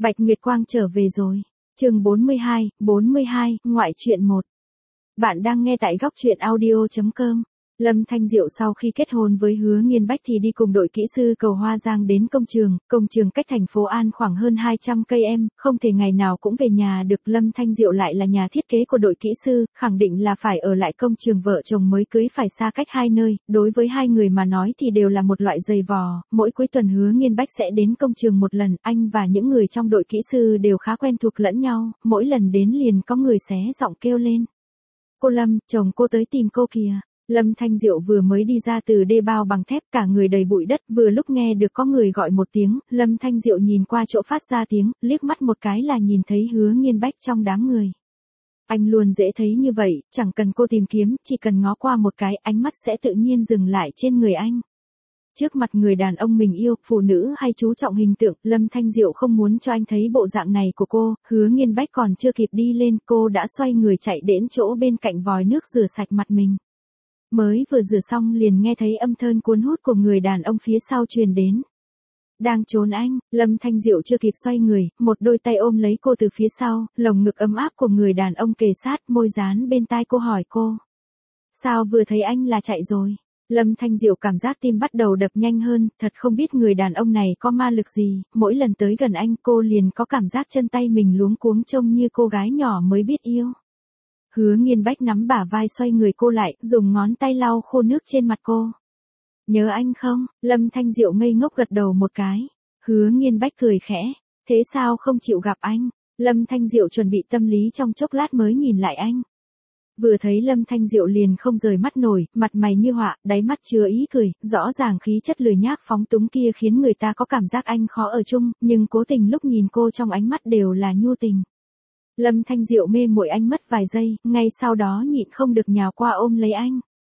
Bạch Nguyệt Quang trở về rồi. Chương 42, ngoại truyện 1. Bạn đang nghe tại góc truyện audio.com. Lâm Thanh Diệu sau khi kết hôn với Hứa Nghiên Bách thì đi cùng đội kỹ sư cầu Hoa Giang đến công trường cách thành phố An khoảng hơn 200 cây em, không thể ngày nào cũng về nhà được. Lâm Thanh Diệu lại là nhà thiết kế của đội kỹ sư, khẳng định là phải ở lại công trường, vợ chồng mới cưới phải xa cách hai nơi, đối với hai người mà nói thì đều là một loại giày vò. Mỗi cuối tuần Hứa Nghiên Bách sẽ đến công trường một lần, anh và những người trong đội kỹ sư đều khá quen thuộc lẫn nhau, mỗi lần đến liền có người xé giọng kêu lên: "Cô Lâm, chồng cô tới tìm cô kìa." Lâm Thanh Diệu vừa mới đi ra từ đê bao bằng thép, cả người đầy bụi đất, vừa lúc nghe được có người gọi một tiếng, Lâm Thanh Diệu nhìn qua chỗ phát ra tiếng, liếc mắt một cái là nhìn thấy Hứa Nghiên Bách trong đám người. Anh luôn dễ thấy như vậy, chẳng cần cô tìm kiếm, chỉ cần ngó qua một cái, ánh mắt sẽ tự nhiên dừng lại trên người anh. Trước mặt người đàn ông mình yêu, phụ nữ hay chú trọng hình tượng, Lâm Thanh Diệu không muốn cho anh thấy bộ dạng này của cô. Hứa Nghiên Bách còn chưa kịp đi lên, cô đã xoay người chạy đến chỗ bên cạnh vòi nước rửa sạch mặt mình. Mới vừa rửa xong liền nghe thấy âm thanh cuốn hút của người đàn ông phía sau truyền đến. Đang trốn anh, Lâm Thanh Diệu chưa kịp xoay người, một đôi tay ôm lấy cô từ phía sau, lồng ngực ấm áp của người đàn ông kề sát, môi dán bên tai cô, hỏi cô: "Sao vừa thấy anh là chạy rồi?" Lâm Thanh Diệu cảm giác tim bắt đầu đập nhanh hơn, thật không biết người đàn ông này có ma lực gì, mỗi lần tới gần anh cô liền có cảm giác chân tay mình luống cuống, trông như cô gái nhỏ mới biết yêu. Hứa Nghiên Bách nắm bả vai xoay người cô lại, dùng ngón tay lau khô nước trên mặt cô. "Nhớ anh không?" Lâm Thanh Diệu ngây ngốc gật đầu một cái. Hứa Nghiên Bách cười khẽ: "Thế sao không chịu gặp anh?" Lâm Thanh Diệu chuẩn bị tâm lý trong chốc lát mới nhìn lại anh. Vừa thấy Lâm Thanh Diệu liền không rời mắt nổi, mặt mày như họa, đáy mắt chứa ý cười, rõ ràng khí chất lười nhác phóng túng kia khiến người ta có cảm giác anh khó ở chung, nhưng cố tình lúc nhìn cô trong ánh mắt đều là nhu tình. Lâm Thanh Diệu mê muội anh mất vài giây, ngay sau đó nhịn không được nhào qua ôm lấy anh.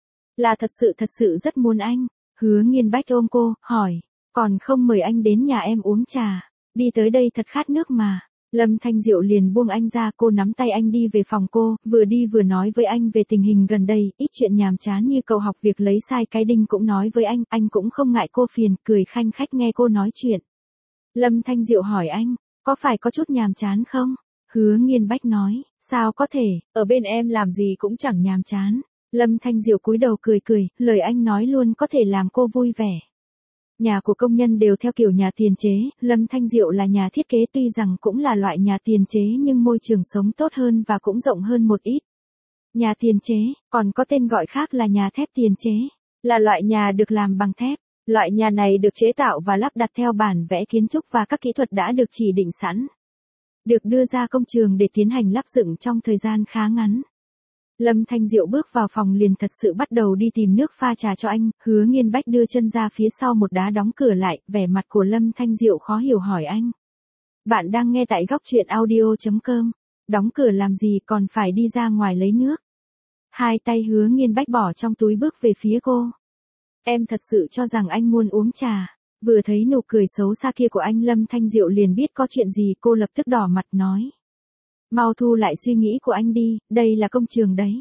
Là thật sự rất muốn anh. Hứa Nghiên Bách ôm cô, hỏi: "Còn không mời anh đến nhà em uống trà? Đi tới đây thật khát nước mà." Lâm Thanh Diệu liền buông anh ra, cô nắm tay anh đi về phòng cô, vừa đi vừa nói với anh về tình hình gần đây, ít chuyện nhàm chán như cậu học việc lấy sai cái đinh cũng nói với anh cũng không ngại cô phiền, cười khanh khách nghe cô nói chuyện. Lâm Thanh Diệu hỏi anh: "Có phải có chút nhàm chán không?" Hứa Nghiên Bách nói: "Sao có thể, ở bên em làm gì cũng chẳng nhàm chán." Lâm Thanh Diệu cúi đầu cười cười, lời anh nói luôn có thể làm cô vui vẻ. Nhà của công nhân đều theo kiểu nhà tiền chế, Lâm Thanh Diệu là nhà thiết kế, tuy rằng cũng là loại nhà tiền chế nhưng môi trường sống tốt hơn và cũng rộng hơn một ít. Nhà tiền chế, còn có tên gọi khác là nhà thép tiền chế, là loại nhà được làm bằng thép. Loại nhà này được chế tạo và lắp đặt theo bản vẽ kiến trúc và các kỹ thuật đã được chỉ định sẵn, được đưa ra công trường để tiến hành lắp dựng trong thời gian khá ngắn. Lâm Thanh Diệu bước vào phòng liền thật sự bắt đầu đi tìm nước pha trà cho anh. Hứa Nghiên Bách đưa chân ra phía sau một đá đóng cửa lại, vẻ mặt của Lâm Thanh Diệu khó hiểu hỏi anh: "Bạn đang nghe tại góc truyện audio.com, đóng cửa làm gì, còn phải đi ra ngoài lấy nước?" Hai tay Hứa Nghiên Bách bỏ trong túi bước về phía cô. "Em thật sự cho rằng anh muốn uống trà." Vừa thấy nụ cười xấu xa kia của anh, Lâm Thanh Diệu liền biết có chuyện gì, cô lập tức đỏ mặt nói: "Mau thu lại suy nghĩ của anh đi, đây là công trường đấy."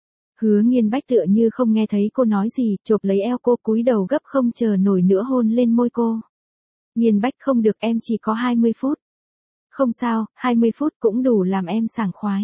Hứa Nghiên Bách tựa như không nghe thấy cô nói gì, chộp lấy eo cô, cúi đầu gấp không chờ nổi nữa hôn lên môi cô. "Nghiên Bách, không được, em chỉ có 20 phút. "Không sao, 20 phút cũng đủ làm em sảng khoái."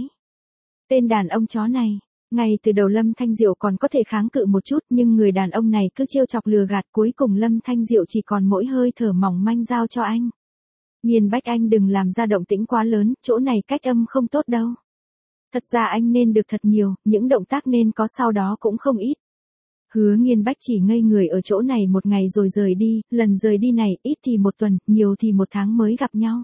Tên đàn ông chó này. Ngay từ đầu Lâm Thanh Diệu còn có thể kháng cự một chút, nhưng người đàn ông này cứ trêu chọc lừa gạt, cuối cùng Lâm Thanh Diệu chỉ còn mỗi hơi thở mỏng manh giao cho anh. "Nghiên Bách, anh đừng làm ra động tĩnh quá lớn, chỗ này cách âm không tốt đâu. Thật ra anh nên được thật nhiều, những động tác nên có sau đó cũng không ít." Hứa Nghiên Bách chỉ ngây người ở chỗ này một ngày rồi rời đi, lần rời đi này, ít thì một tuần, nhiều thì một tháng mới gặp nhau.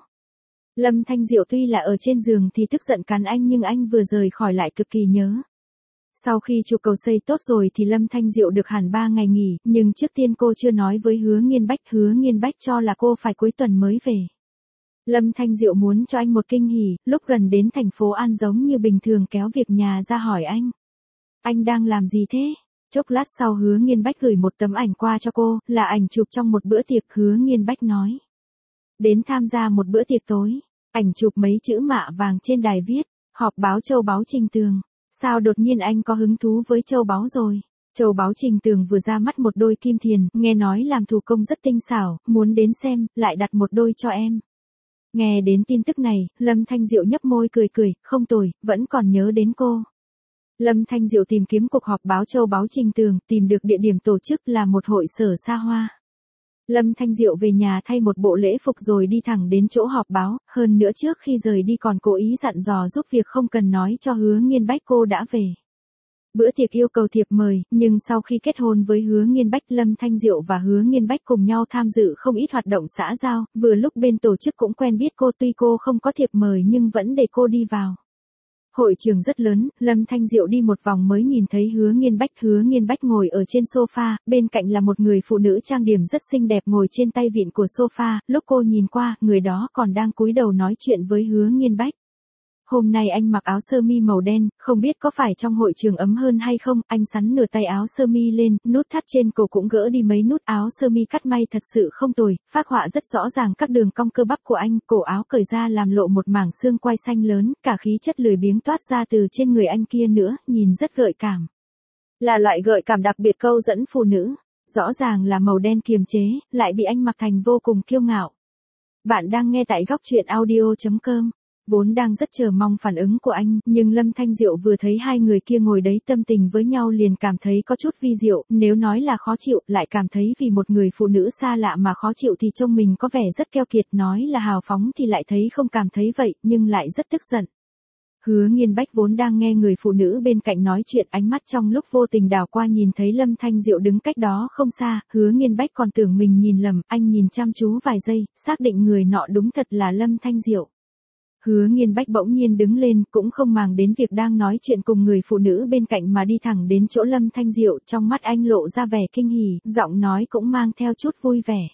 Lâm Thanh Diệu tuy là ở trên giường thì tức giận cắn anh, nhưng anh vừa rời khỏi lại cực kỳ nhớ. Sau khi trụ cầu xây tốt rồi thì Lâm Thanh Diệu được hẳn 3 ngày nghỉ, nhưng trước tiên cô chưa nói với Hứa Nghiên Bách cho là cô phải cuối tuần mới về. Lâm Thanh Diệu muốn cho anh một kinh hỉ, lúc gần đến thành phố An giống như bình thường kéo việc nhà ra hỏi anh: "Anh đang làm gì thế?" Chốc lát sau Hứa Nghiên Bách gửi một tấm ảnh qua cho cô, là ảnh chụp trong một bữa tiệc. Hứa Nghiên Bách nói: "Đến tham gia một bữa tiệc tối." Ảnh chụp mấy chữ mạ vàng trên đài viết: "Họp báo châu báu Trình Tường." Sao đột nhiên anh có hứng thú với châu báu rồi? Châu báu Trình Tường vừa ra mắt một đôi kim thiền, nghe nói làm thủ công rất tinh xảo, muốn đến xem, lại đặt một đôi cho em. Nghe đến tin tức này, Lâm Thanh Diệu nhấp môi cười cười, không tồi, vẫn còn nhớ đến cô. Lâm Thanh Diệu tìm kiếm cuộc họp báo châu báu Trình Tường, tìm được địa điểm tổ chức là một hội sở xa hoa. Lâm Thanh Diệu về nhà thay một bộ lễ phục rồi đi thẳng đến chỗ họp báo, hơn nữa trước khi rời đi còn cố ý dặn dò giúp việc không cần nói cho Hứa Nghiên Bách cô đã về. Bữa tiệc yêu cầu thiệp mời, nhưng sau khi kết hôn với Hứa Nghiên Bách, Lâm Thanh Diệu và Hứa Nghiên Bách cùng nhau tham dự không ít hoạt động xã giao, vừa lúc bên tổ chức cũng quen biết cô, tuy cô không có thiệp mời nhưng vẫn để cô đi vào. Hội trường rất lớn, Lâm Thanh Diệu đi một vòng mới nhìn thấy Hứa Nghiên Bách ngồi ở trên sofa, bên cạnh là một người phụ nữ trang điểm rất xinh đẹp ngồi trên tay vịn của sofa, lúc cô nhìn qua, người đó còn đang cúi đầu nói chuyện với Hứa Nghiên Bách. Hôm nay anh mặc áo sơ mi màu đen, không biết có phải trong hội trường ấm hơn hay không, anh xắn nửa tay áo sơ mi lên, nút thắt trên cổ cũng gỡ đi mấy nút, áo sơ mi cắt may thật sự không tồi, phác họa rất rõ ràng các đường cong cơ bắp của anh, cổ áo cởi ra làm lộ một mảng xương quai xanh lớn, cả khí chất lười biếng toát ra từ trên người anh kia nữa, nhìn rất gợi cảm. Là loại gợi cảm đặc biệt câu dẫn phụ nữ, rõ ràng là màu đen kiềm chế, lại bị anh mặc thành vô cùng kiêu ngạo. Bạn đang nghe tại góc truyện audio.com. Vốn đang rất chờ mong phản ứng của anh, nhưng Lâm Thanh Diệu vừa thấy hai người kia ngồi đấy tâm tình với nhau liền cảm thấy có chút vi diệu, nếu nói là khó chịu, lại cảm thấy vì một người phụ nữ xa lạ mà khó chịu thì trông mình có vẻ rất keo kiệt, nói là hào phóng thì lại thấy không cảm thấy vậy, nhưng lại rất tức giận. Hứa Nghiên Bách vốn đang nghe người phụ nữ bên cạnh nói chuyện, ánh mắt trong lúc vô tình đảo qua nhìn thấy Lâm Thanh Diệu đứng cách đó không xa, Hứa Nghiên Bách còn tưởng mình nhìn lầm, anh nhìn chăm chú vài giây, xác định người nọ đúng thật là Lâm Thanh Diệu. Hứa Nghiên Bách bỗng nhiên đứng lên, cũng không màng đến việc đang nói chuyện cùng người phụ nữ bên cạnh mà đi thẳng đến chỗ Lâm Thanh Diệu, trong mắt anh lộ ra vẻ kinh hỉ, giọng nói cũng mang theo chút vui vẻ.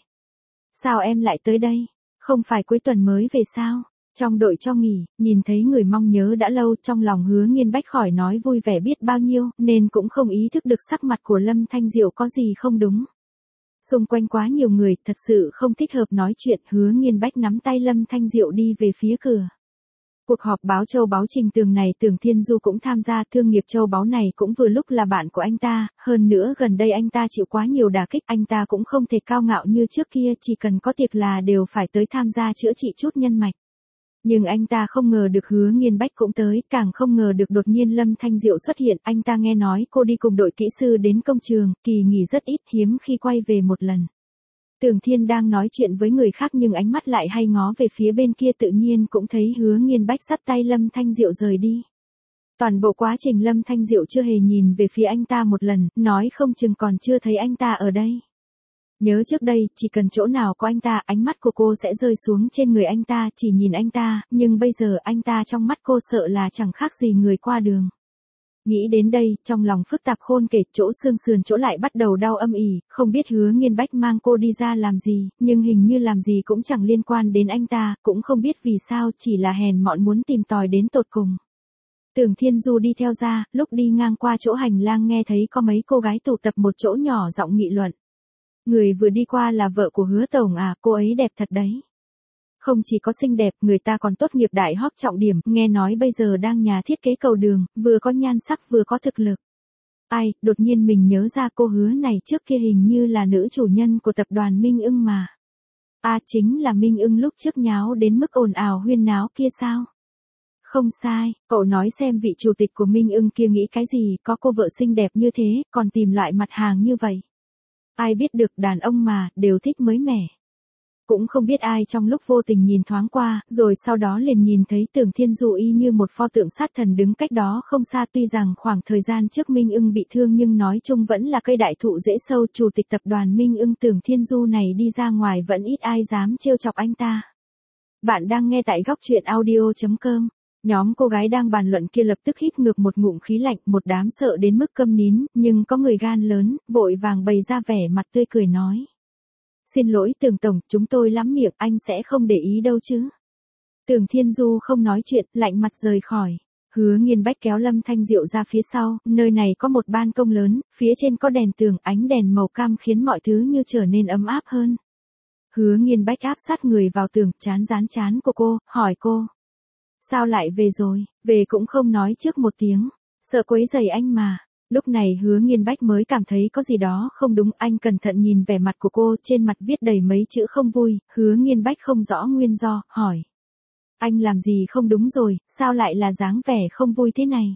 Sao em lại tới đây? Không phải cuối tuần mới về sao? Trong đội cho nghỉ, nhìn thấy người mong nhớ đã lâu, trong lòng Hứa Nghiên Bách khỏi nói vui vẻ biết bao nhiêu, nên cũng không ý thức được sắc mặt của Lâm Thanh Diệu có gì không đúng. Xung quanh quá nhiều người, thật sự không thích hợp nói chuyện, Hứa Nghiên Bách nắm tay Lâm Thanh Diệu đi về phía cửa. Cuộc họp báo châu báu Trình Tường này Tưởng Thiên Du cũng tham gia, thương nghiệp châu báu này cũng vừa lúc là bạn của anh ta, hơn nữa gần đây anh ta chịu quá nhiều đả kích, anh ta cũng không thể cao ngạo như trước kia, chỉ cần có tiệc là đều phải tới tham gia chữa trị chút nhân mạch. Nhưng anh ta không ngờ được Hứa Nghiên Bách cũng tới, càng không ngờ được đột nhiên Lâm Thanh Diệu xuất hiện, anh ta nghe nói cô đi cùng đội kỹ sư đến công trường, kỳ nghỉ rất ít, hiếm khi quay về một lần. Tưởng Thiên đang nói chuyện với người khác nhưng ánh mắt lại hay ngó về phía bên kia, tự nhiên cũng thấy Hứa Nghiên Bách dắt tay Lâm Thanh Diệu rời đi. Toàn bộ quá trình Lâm Thanh Diệu chưa hề nhìn về phía anh ta một lần, nói không chừng còn chưa thấy anh ta ở đây. Nhớ trước đây, chỉ cần chỗ nào có anh ta, ánh mắt của cô sẽ rơi xuống trên người anh ta, chỉ nhìn anh ta, nhưng bây giờ anh ta trong mắt cô sợ là chẳng khác gì người qua đường. Nghĩ đến đây, trong lòng phức tạp khôn kể, chỗ xương sườn chỗ lại bắt đầu đau âm ỉ, không biết Hứa Nghiên Bách mang cô đi ra làm gì, nhưng hình như làm gì cũng chẳng liên quan đến anh ta, cũng không biết vì sao, chỉ là hèn mọn muốn tìm tòi đến tột cùng. Tưởng Thiên Du đi theo ra, lúc đi ngang qua chỗ hành lang nghe thấy có mấy cô gái tụ tập một chỗ nhỏ giọng nghị luận. Người vừa đi qua là vợ của Hứa tổng à, cô ấy đẹp thật đấy. Không chỉ có xinh đẹp, người ta còn tốt nghiệp đại học trọng điểm, nghe nói bây giờ đang nhà thiết kế cầu đường, vừa có nhan sắc vừa có thực lực. Ai, đột nhiên mình nhớ ra cô Hứa này trước kia hình như là nữ chủ nhân của tập đoàn Minh Ưng mà. À, chính là Minh Ưng lúc trước nháo đến mức ồn ào huyên náo kia sao? Không sai, cậu nói xem vị chủ tịch của Minh Ưng kia nghĩ cái gì, có cô vợ xinh đẹp như thế, còn tìm loại mặt hàng như vậy. Ai biết được, đàn ông mà, đều thích mới mẻ. Cũng không biết ai trong lúc vô tình nhìn thoáng qua, rồi sau đó liền nhìn thấy Tưởng Thiên Du y như một pho tượng sát thần đứng cách đó không xa, tuy rằng khoảng thời gian trước Minh Ưng bị thương nhưng nói chung vẫn là cây đại thụ rễ sâu, chủ tịch tập đoàn Minh Ưng Tưởng Thiên Du này đi ra ngoài vẫn ít ai dám trêu chọc anh ta. Bạn đang nghe tại góc truyện audio.com. Nhóm cô gái đang bàn luận kia lập tức hít ngược một ngụm khí lạnh, một đám sợ đến mức câm nín, nhưng có người gan lớn, vội vàng bày ra vẻ mặt tươi cười nói. Xin lỗi Tưởng tổng, chúng tôi lắm miệng, anh sẽ không để ý đâu chứ. Tưởng Thiên Du không nói chuyện, lạnh mặt rời khỏi. Hứa Nghiên Bách kéo Lâm Thanh Diệu ra phía sau, nơi này có một ban công lớn, phía trên có đèn tường, ánh đèn màu cam khiến mọi thứ như trở nên ấm áp hơn. Hứa Nghiên Bách áp sát người vào tường, chán dán chán của cô, hỏi cô. Sao lại về rồi, về cũng không nói trước một tiếng, sợ quấy rầy anh mà. Lúc này Hứa Nghiên Bách mới cảm thấy có gì đó không đúng, anh cẩn thận nhìn vẻ mặt của cô, trên mặt viết đầy mấy chữ không vui, Hứa Nghiên Bách không rõ nguyên do, hỏi. Anh làm gì không đúng rồi, sao lại là dáng vẻ không vui thế này?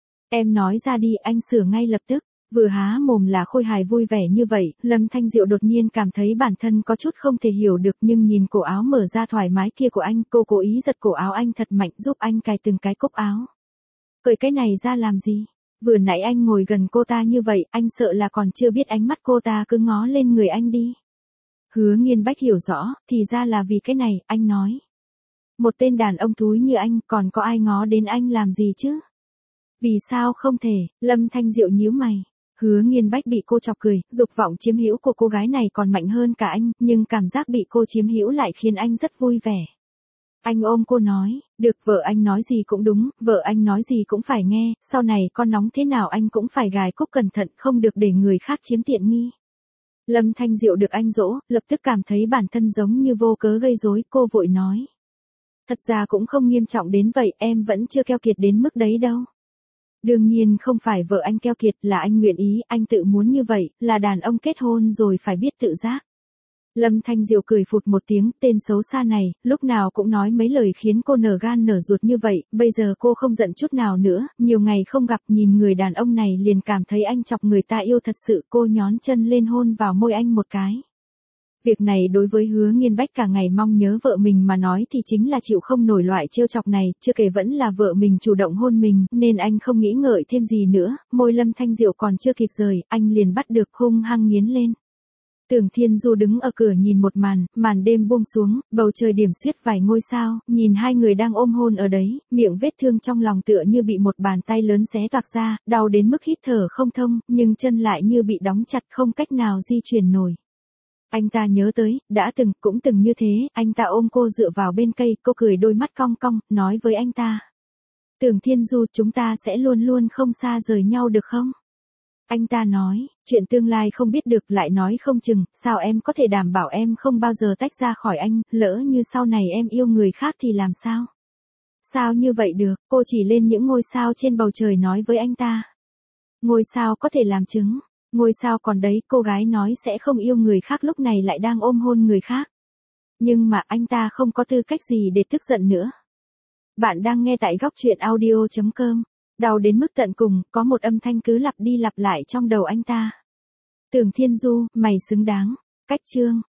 Em nói ra đi, anh sửa ngay lập tức. Vừa há mồm là Khôi Hài vui vẻ như vậy, Lâm Thanh Diệu đột nhiên cảm thấy bản thân có chút không thể hiểu được, nhưng nhìn cổ áo mở ra thoải mái kia của anh, cô cố ý giật cổ áo anh thật mạnh giúp anh cài từng cái cúc áo. Cởi cái này ra làm gì? Vừa nãy anh ngồi gần cô ta như vậy, anh sợ là còn chưa biết ánh mắt cô ta cứ ngó lên người anh đi. Hứa Nghiên Bách hiểu rõ, thì ra là vì cái này, anh nói. Một tên đàn ông thúi như anh, còn có ai ngó đến anh làm gì chứ? Vì sao không thể? Lâm Thanh Diệu nhíu mày. Hứa Nghiên Bách bị cô chọc cười, dục vọng chiếm hữu của cô gái này còn mạnh hơn cả anh, nhưng cảm giác bị cô chiếm hữu lại khiến anh rất vui vẻ. Anh ôm cô nói, được, vợ anh nói gì cũng đúng, vợ anh nói gì cũng phải nghe, sau này con nóng thế nào anh cũng phải gài cúc cẩn thận, không được để người khác chiếm tiện nghi. Lâm Thanh Diệu được anh dỗ, lập tức cảm thấy bản thân giống như vô cớ gây rối, cô vội nói. Thật ra cũng không nghiêm trọng đến vậy, em vẫn chưa keo kiệt đến mức đấy đâu. Đương nhiên không phải vợ anh keo kiệt, là anh nguyện ý, anh tự muốn như vậy, là đàn ông kết hôn rồi phải biết tự giác. Lâm Thanh Diệu cười phụt một tiếng, tên xấu xa này, lúc nào cũng nói mấy lời khiến cô nở gan nở ruột như vậy, bây giờ cô không giận chút nào nữa, nhiều ngày không gặp, nhìn người đàn ông này liền cảm thấy anh chọc người ta yêu thật sự, cô nhón chân lên hôn vào môi anh một cái. Việc này đối với Hứa Nghiên Bách cả ngày mong nhớ vợ mình mà nói thì chính là chịu không nổi loại trêu chọc này, chưa kể vẫn là vợ mình chủ động hôn mình, nên anh không nghĩ ngợi thêm gì nữa, môi Lâm Thanh Diệu còn chưa kịp rời, anh liền bắt được hung hăng nghiến lên. Tưởng Thiên Du đứng ở cửa nhìn một màn đêm buông xuống, bầu trời điểm xuyết vài ngôi sao, nhìn hai người đang ôm hôn ở đấy, miệng vết thương trong lòng tựa như bị một bàn tay lớn xé toạc ra, đau đến mức hít thở không thông, nhưng chân lại như bị đóng chặt không cách nào di chuyển nổi. Anh ta nhớ tới, cũng từng như thế, anh ta ôm cô dựa vào bên cây, cô cười đôi mắt cong cong, nói với anh ta. Tưởng Thiên Du, chúng ta sẽ luôn luôn không xa rời nhau được không? Anh ta nói, chuyện tương lai không biết được, lại nói không chừng, sao em có thể đảm bảo em không bao giờ tách ra khỏi anh, lỡ như sau này em yêu người khác thì làm sao? Sao như vậy được, cô chỉ lên những ngôi sao trên bầu trời nói với anh ta. Ngôi sao có thể làm chứng, ngôi sao còn đấy, cô gái nói sẽ không yêu người khác lúc này lại đang ôm hôn người khác. Nhưng mà anh ta không có tư cách gì để tức giận nữa. Bạn đang nghe tại góc truyện audio.com. Đau đến mức tận cùng, có một âm thanh cứ lặp đi lặp lại trong đầu anh ta. Tưởng Thiên Du, mày xứng đáng. Cách chương.